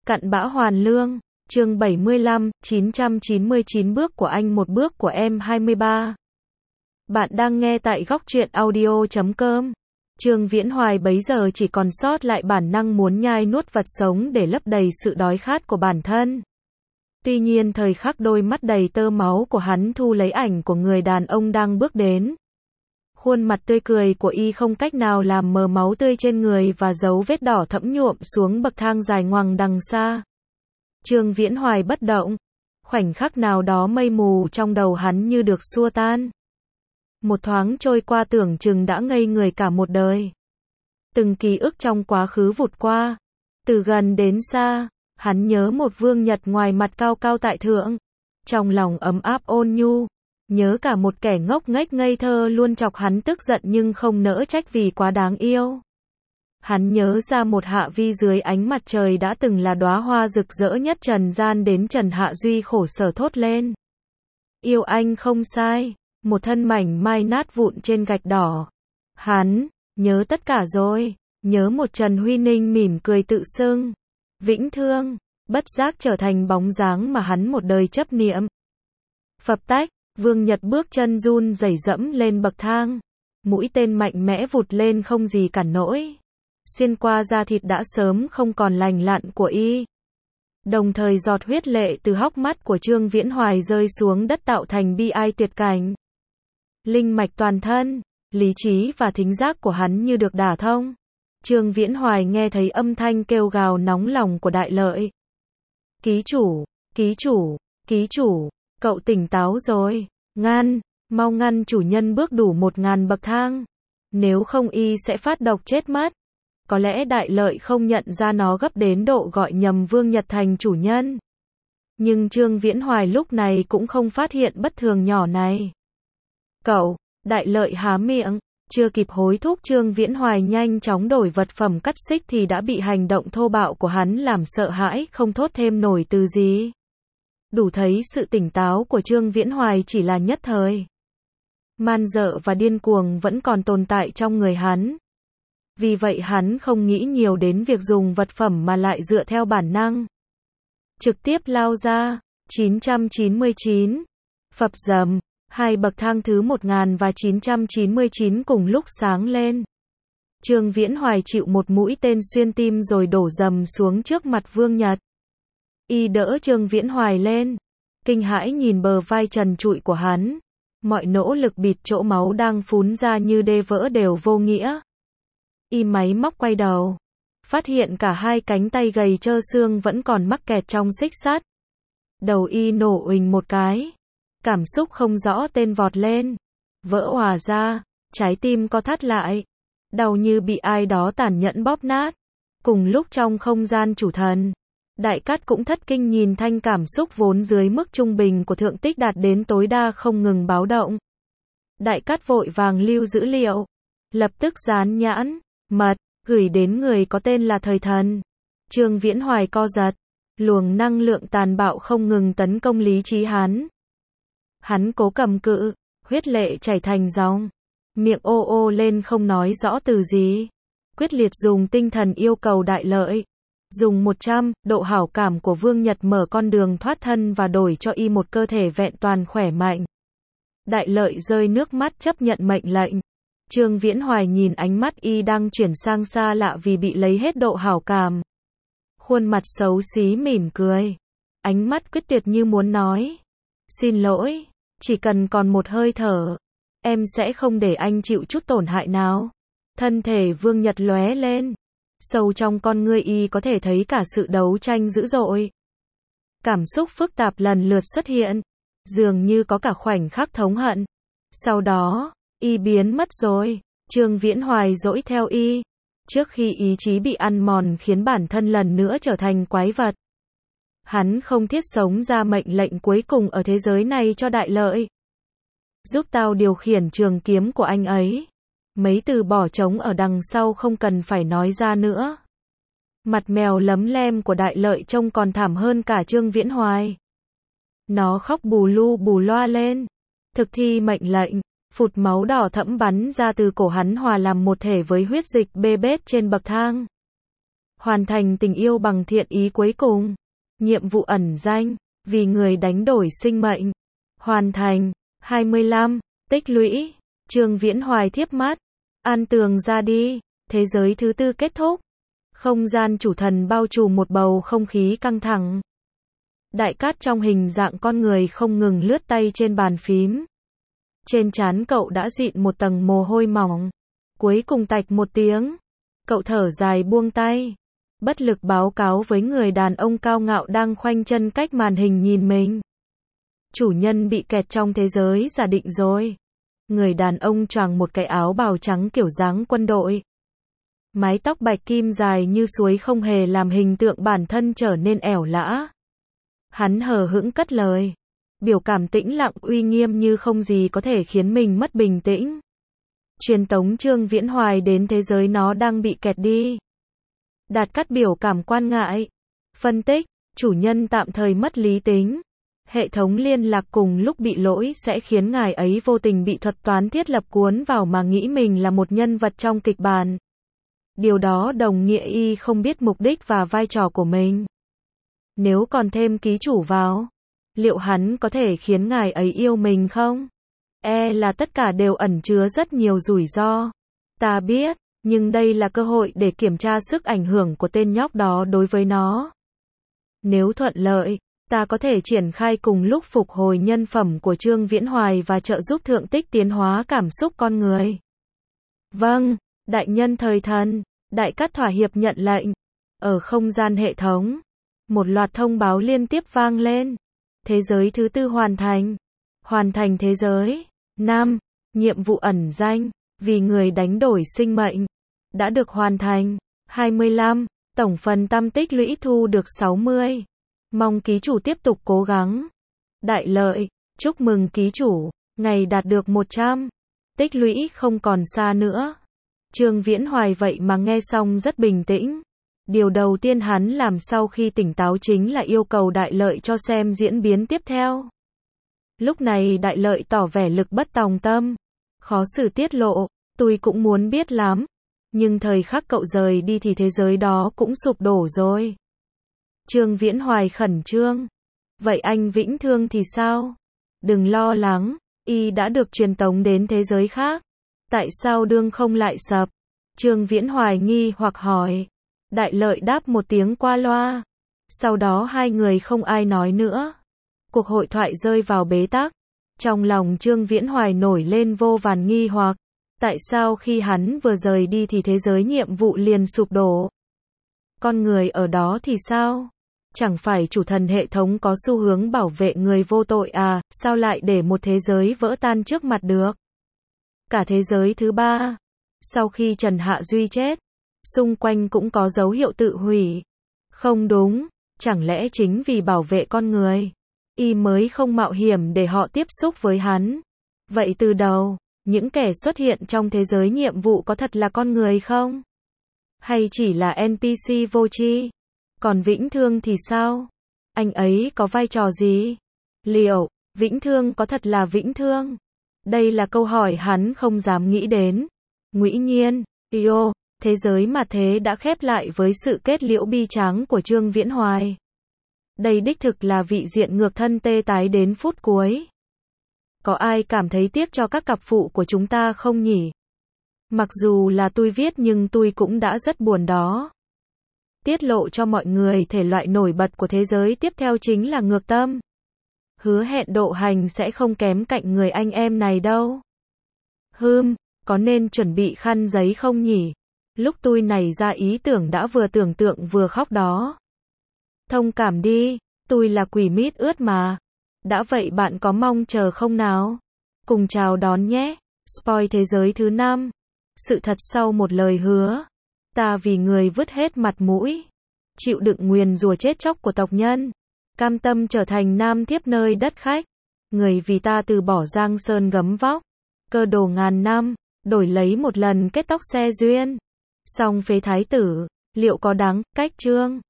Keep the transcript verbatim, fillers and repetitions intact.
Cặn bã hoàn lương, chương bảy mươi lăm, chín trăm chín mươi chín bước của anh một bước của em hai mươi ba. Bạn đang nghe tại góc truyện audio chấm com. Trương Viễn Hoài bấy giờ chỉ còn sót lại bản năng muốn nhai nuốt vật sống để lấp đầy sự đói khát của bản thân. Tuy nhiên thời khắc đôi mắt đầy tơ máu của hắn thu lấy ảnh của người đàn ông đang bước đến. Khuôn mặt tươi cười của y không cách nào làm mờ máu tươi trên người và dấu vết đỏ thẫm nhuộm xuống bậc thang dài ngoằng đằng xa. Trương Viễn Hoài bất động. Khoảnh khắc nào đó mây mù trong đầu hắn như được xua tan. Một thoáng trôi qua tưởng chừng đã ngây người cả một đời. Từng ký ức trong quá khứ vụt qua. Từ gần đến xa, hắn nhớ một vương nhật ngoài mặt cao cao tại thượng. Trong lòng ấm áp ôn nhu. Nhớ cả một kẻ ngốc nghếch ngây thơ luôn chọc hắn tức giận nhưng không nỡ trách vì quá đáng yêu. Hắn nhớ ra một Hạ Vi dưới ánh mặt trời đã từng là đóa hoa rực rỡ nhất trần gian đến Trần Hạ Duy khổ sở thốt lên. Yêu anh không sai, một thân mảnh mai nát vụn trên gạch đỏ. Hắn, nhớ tất cả rồi, nhớ một Trần Huy Ninh mỉm cười tự xưng. Vĩnh thương, bất giác trở thành bóng dáng mà hắn một đời chấp niệm. Phập tách. Vương Nhật bước chân run rẩy dẫm lên bậc thang. Mũi tên mạnh mẽ vụt lên không gì cản nổi. Xuyên qua da thịt đã sớm không còn lành lặn của y. Đồng thời giọt huyết lệ từ hốc mắt của Trương Viễn Hoài rơi xuống đất tạo thành bi ai tuyệt cảnh. Linh mạch toàn thân, lý trí và thính giác của hắn như được đả thông. Trương Viễn Hoài nghe thấy âm thanh kêu gào nóng lòng của Đại Lợi. Ký chủ, ký chủ, ký chủ. Cậu tỉnh táo rồi, ngăn, mau ngăn chủ nhân bước đủ một ngàn bậc thang. Nếu không y sẽ phát độc chết mất. Có lẽ Đại Lợi không nhận ra nó gấp đến độ gọi nhầm Vương Nhật thành chủ nhân. Nhưng Trương Viễn Hoài lúc này cũng không phát hiện bất thường nhỏ này. Cậu, Đại Lợi há miệng, chưa kịp hối thúc Trương Viễn Hoài nhanh chóng đổi vật phẩm cắt xích thì đã bị hành động thô bạo của hắn làm sợ hãi không thốt thêm nổi từ gì. Đủ thấy sự tỉnh táo của Trương Viễn Hoài chỉ là nhất thời. Man dợ và điên cuồng vẫn còn tồn tại trong người hắn. Vì vậy hắn không nghĩ nhiều đến việc dùng vật phẩm mà lại dựa theo bản năng. Trực tiếp lao ra, chín trăm chín mươi chín. Phập dầm, hai bậc thang thứ một nghìn và chín trăm chín mươi chín cùng lúc sáng lên. Trương Viễn Hoài chịu một mũi tên xuyên tim rồi đổ dầm xuống trước mặt Vương Nhật. Y đỡ Trương Viễn Hoài lên, kinh hãi nhìn bờ vai trần trụi của hắn. Mọi nỗ lực bịt chỗ máu đang phún ra như đê vỡ đều vô nghĩa. Y máy móc quay đầu, phát hiện cả hai cánh tay gầy trơ xương vẫn còn mắc kẹt trong xích sắt. Đầu y nổ uỳnh một cái, cảm xúc không rõ tên vọt lên, vỡ òa ra, trái tim co thắt lại, đau như bị ai đó tàn nhẫn bóp nát. Cùng lúc trong không gian chủ thần, Đại Cát cũng thất kinh nhìn thanh cảm xúc vốn dưới mức trung bình của thượng tích đạt đến tối đa không ngừng báo động. Đại Cát vội vàng lưu dữ liệu, lập tức dán nhãn, mật, gửi đến người có tên là Thời Thần. Trương Viễn Hoài co giật, luồng năng lượng tàn bạo không ngừng tấn công lý trí hắn. Hắn cố cầm cự, huyết lệ chảy thành dòng, miệng ô ô lên không nói rõ từ gì. Quyết liệt dùng tinh thần yêu cầu Đại Lợi. Dùng một trăm, độ hảo cảm của Vương Nhật mở con đường thoát thân và đổi cho y một cơ thể vẹn toàn khỏe mạnh. Đại Lợi rơi nước mắt chấp nhận mệnh lệnh. Trương Viễn Hoài nhìn ánh mắt y đang chuyển sang xa lạ vì bị lấy hết độ hảo cảm. Khuôn mặt xấu xí mỉm cười. Ánh mắt quyết tuyệt như muốn nói. Xin lỗi, chỉ cần còn một hơi thở, em sẽ không để anh chịu chút tổn hại nào. Thân thể Vương Nhật lóe lên. Sâu trong con ngươi y có thể thấy cả sự đấu tranh dữ dội. Cảm xúc phức tạp lần lượt xuất hiện, dường như có cả khoảnh khắc thống hận. Sau đó, y biến mất rồi. Trương Viễn Hoài dõi theo y, trước khi ý chí bị ăn mòn khiến bản thân lần nữa trở thành quái vật. Hắn không thiết sống ra mệnh lệnh cuối cùng ở thế giới này cho Đại Lợi. Giúp tao điều khiển trường kiếm của anh ấy. Mấy từ bỏ trống ở đằng sau không cần phải nói ra nữa. Mặt mèo lấm lem của Đại Lợi trông còn thảm hơn cả Trương Viễn Hoài. Nó khóc bù lu bù loa lên, thực thi mệnh lệnh, phụt máu đỏ thẫm bắn ra từ cổ hắn hòa làm một thể với huyết dịch bê bết trên bậc thang. Hoàn thành tình yêu bằng thiện ý cuối cùng. Nhiệm vụ ẩn danh, vì người đánh đổi sinh mệnh. Hoàn thành. hai mươi lăm. Tích lũy. Trương Viễn Hoài thiếp mắt. An tường ra đi. Thế giới thứ tư kết thúc. Không gian chủ thần bao trùm một bầu không khí căng thẳng. Đại cát trong hình dạng con người không ngừng lướt tay trên bàn phím. Trên trán cậu đã dịn một tầng mồ hôi mỏng. Cuối cùng tạch một tiếng. Cậu thở dài buông tay. Bất lực báo cáo với người đàn ông cao ngạo đang khoanh chân cách màn hình nhìn mình. Chủ nhân bị kẹt trong thế giới giả định rồi. Người đàn ông choàng một cái áo bào trắng kiểu dáng quân đội. Mái tóc bạch kim dài như suối không hề làm hình tượng bản thân trở nên ẻo lã. Hắn hờ hững cất lời. Biểu cảm tĩnh lặng uy nghiêm như không gì có thể khiến mình mất bình tĩnh. Truyền tống Trương Viễn Hoài đến thế giới nó đang bị kẹt đi. Đạt Cát biểu cảm quan ngại. Phân tích, chủ nhân tạm thời mất lý tính. Hệ thống liên lạc cùng lúc bị lỗi sẽ khiến ngài ấy vô tình bị thuật toán thiết lập cuốn vào mà nghĩ mình là một nhân vật trong kịch bản. Điều đó đồng nghĩa y không biết mục đích và vai trò của mình. Nếu còn thêm ký chủ vào, liệu hắn có thể khiến ngài ấy yêu mình không? E là tất cả đều ẩn chứa rất nhiều rủi ro. Ta biết, nhưng đây là cơ hội để kiểm tra sức ảnh hưởng của tên nhóc đó đối với nó. Nếu thuận lợi, ta có thể triển khai cùng lúc phục hồi nhân phẩm của Trương Viễn Hoài và trợ giúp thượng tích tiến hóa cảm xúc con người. Vâng, đại nhân thời thần. Đại Cát thỏa hiệp nhận lệnh. Ở không gian hệ thống, một loạt thông báo liên tiếp vang lên. Thế giới thứ tư hoàn thành. Hoàn thành thế giới. năm. Nhiệm vụ ẩn danh, vì người đánh đổi sinh mệnh. Đã được hoàn thành. hai mươi lăm. Tổng phần tâm tích lũy thu được sáu mươi. Mong ký chủ tiếp tục cố gắng. Đại lợi. Chúc mừng ký chủ. Ngày đạt được một trăm. Tích lũy không còn xa nữa. Trương Viễn Hoài vậy mà nghe xong rất bình tĩnh. Điều đầu tiên hắn làm sau khi tỉnh táo chính là yêu cầu Đại Lợi cho xem diễn biến tiếp theo. Lúc này Đại Lợi tỏ vẻ lực bất tòng tâm. Khó xử tiết lộ, tôi cũng muốn biết lắm. Nhưng thời khắc cậu rời đi thì thế giới đó cũng sụp đổ rồi. Trương Viễn Hoài khẩn trương. Vậy anh Vĩnh Thương thì sao? Đừng lo lắng, y đã được truyền tống đến thế giới khác. Tại sao đương không lại sập? Trương Viễn Hoài nghi hoặc hỏi. Đại Lợi đáp một tiếng qua loa. Sau đó hai người không ai nói nữa. Cuộc hội thoại rơi vào bế tắc. Trong lòng Trương Viễn Hoài nổi lên vô vàn nghi hoặc. Tại sao khi hắn vừa rời đi thì thế giới nhiệm vụ liền sụp đổ? Con người ở đó thì sao? Chẳng phải chủ thần hệ thống có xu hướng bảo vệ người vô tội à, sao lại để một thế giới vỡ tan trước mặt được? Cả thế giới thứ ba, sau khi Trần Hạ Duy chết, xung quanh cũng có dấu hiệu tự hủy. Không đúng, chẳng lẽ chính vì bảo vệ con người, y mới không mạo hiểm để họ tiếp xúc với hắn? Vậy từ đầu, những kẻ xuất hiện trong thế giới nhiệm vụ có thật là con người không? Hay chỉ là en pê xê vô tri? Còn Vĩnh Thương thì sao? Anh ấy có vai trò gì? Liệu Vĩnh Thương có thật là Vĩnh Thương? Đây là câu hỏi hắn không dám nghĩ đến. Ngũy nhiên, Yo, thế giới mà thế đã khép lại với sự kết liễu bi tráng của Trương Viễn Hoài. Đây đích thực là vị diện ngược thân tê tái đến phút cuối. Có ai cảm thấy tiếc cho các cặp phụ của chúng ta không nhỉ? Mặc dù là tôi viết nhưng tôi cũng đã rất buồn đó. Tiết lộ cho mọi người thể loại nổi bật của thế giới tiếp theo chính là ngược tâm. Hứa hẹn độ hành sẽ không kém cạnh người anh em này đâu. Hừm, có nên chuẩn bị khăn giấy không nhỉ? Lúc tôi nảy ra ý tưởng đã vừa tưởng tượng vừa khóc đó. Thông cảm đi, tôi là quỷ mít ướt mà. Đã vậy bạn có mong chờ không nào? Cùng chào đón nhé. Spoil thế giới thứ năm. Sự thật sau một lời hứa. Ta vì người vứt hết mặt mũi. Chịu đựng nguyền rủa chết chóc của tộc nhân. Cam tâm trở thành nam thiếp nơi đất khách. Người vì ta từ bỏ giang sơn gấm vóc. Cơ đồ ngàn năm, đổi lấy một lần kết tóc xe duyên. Song phế thái tử, liệu có đáng, cách chương.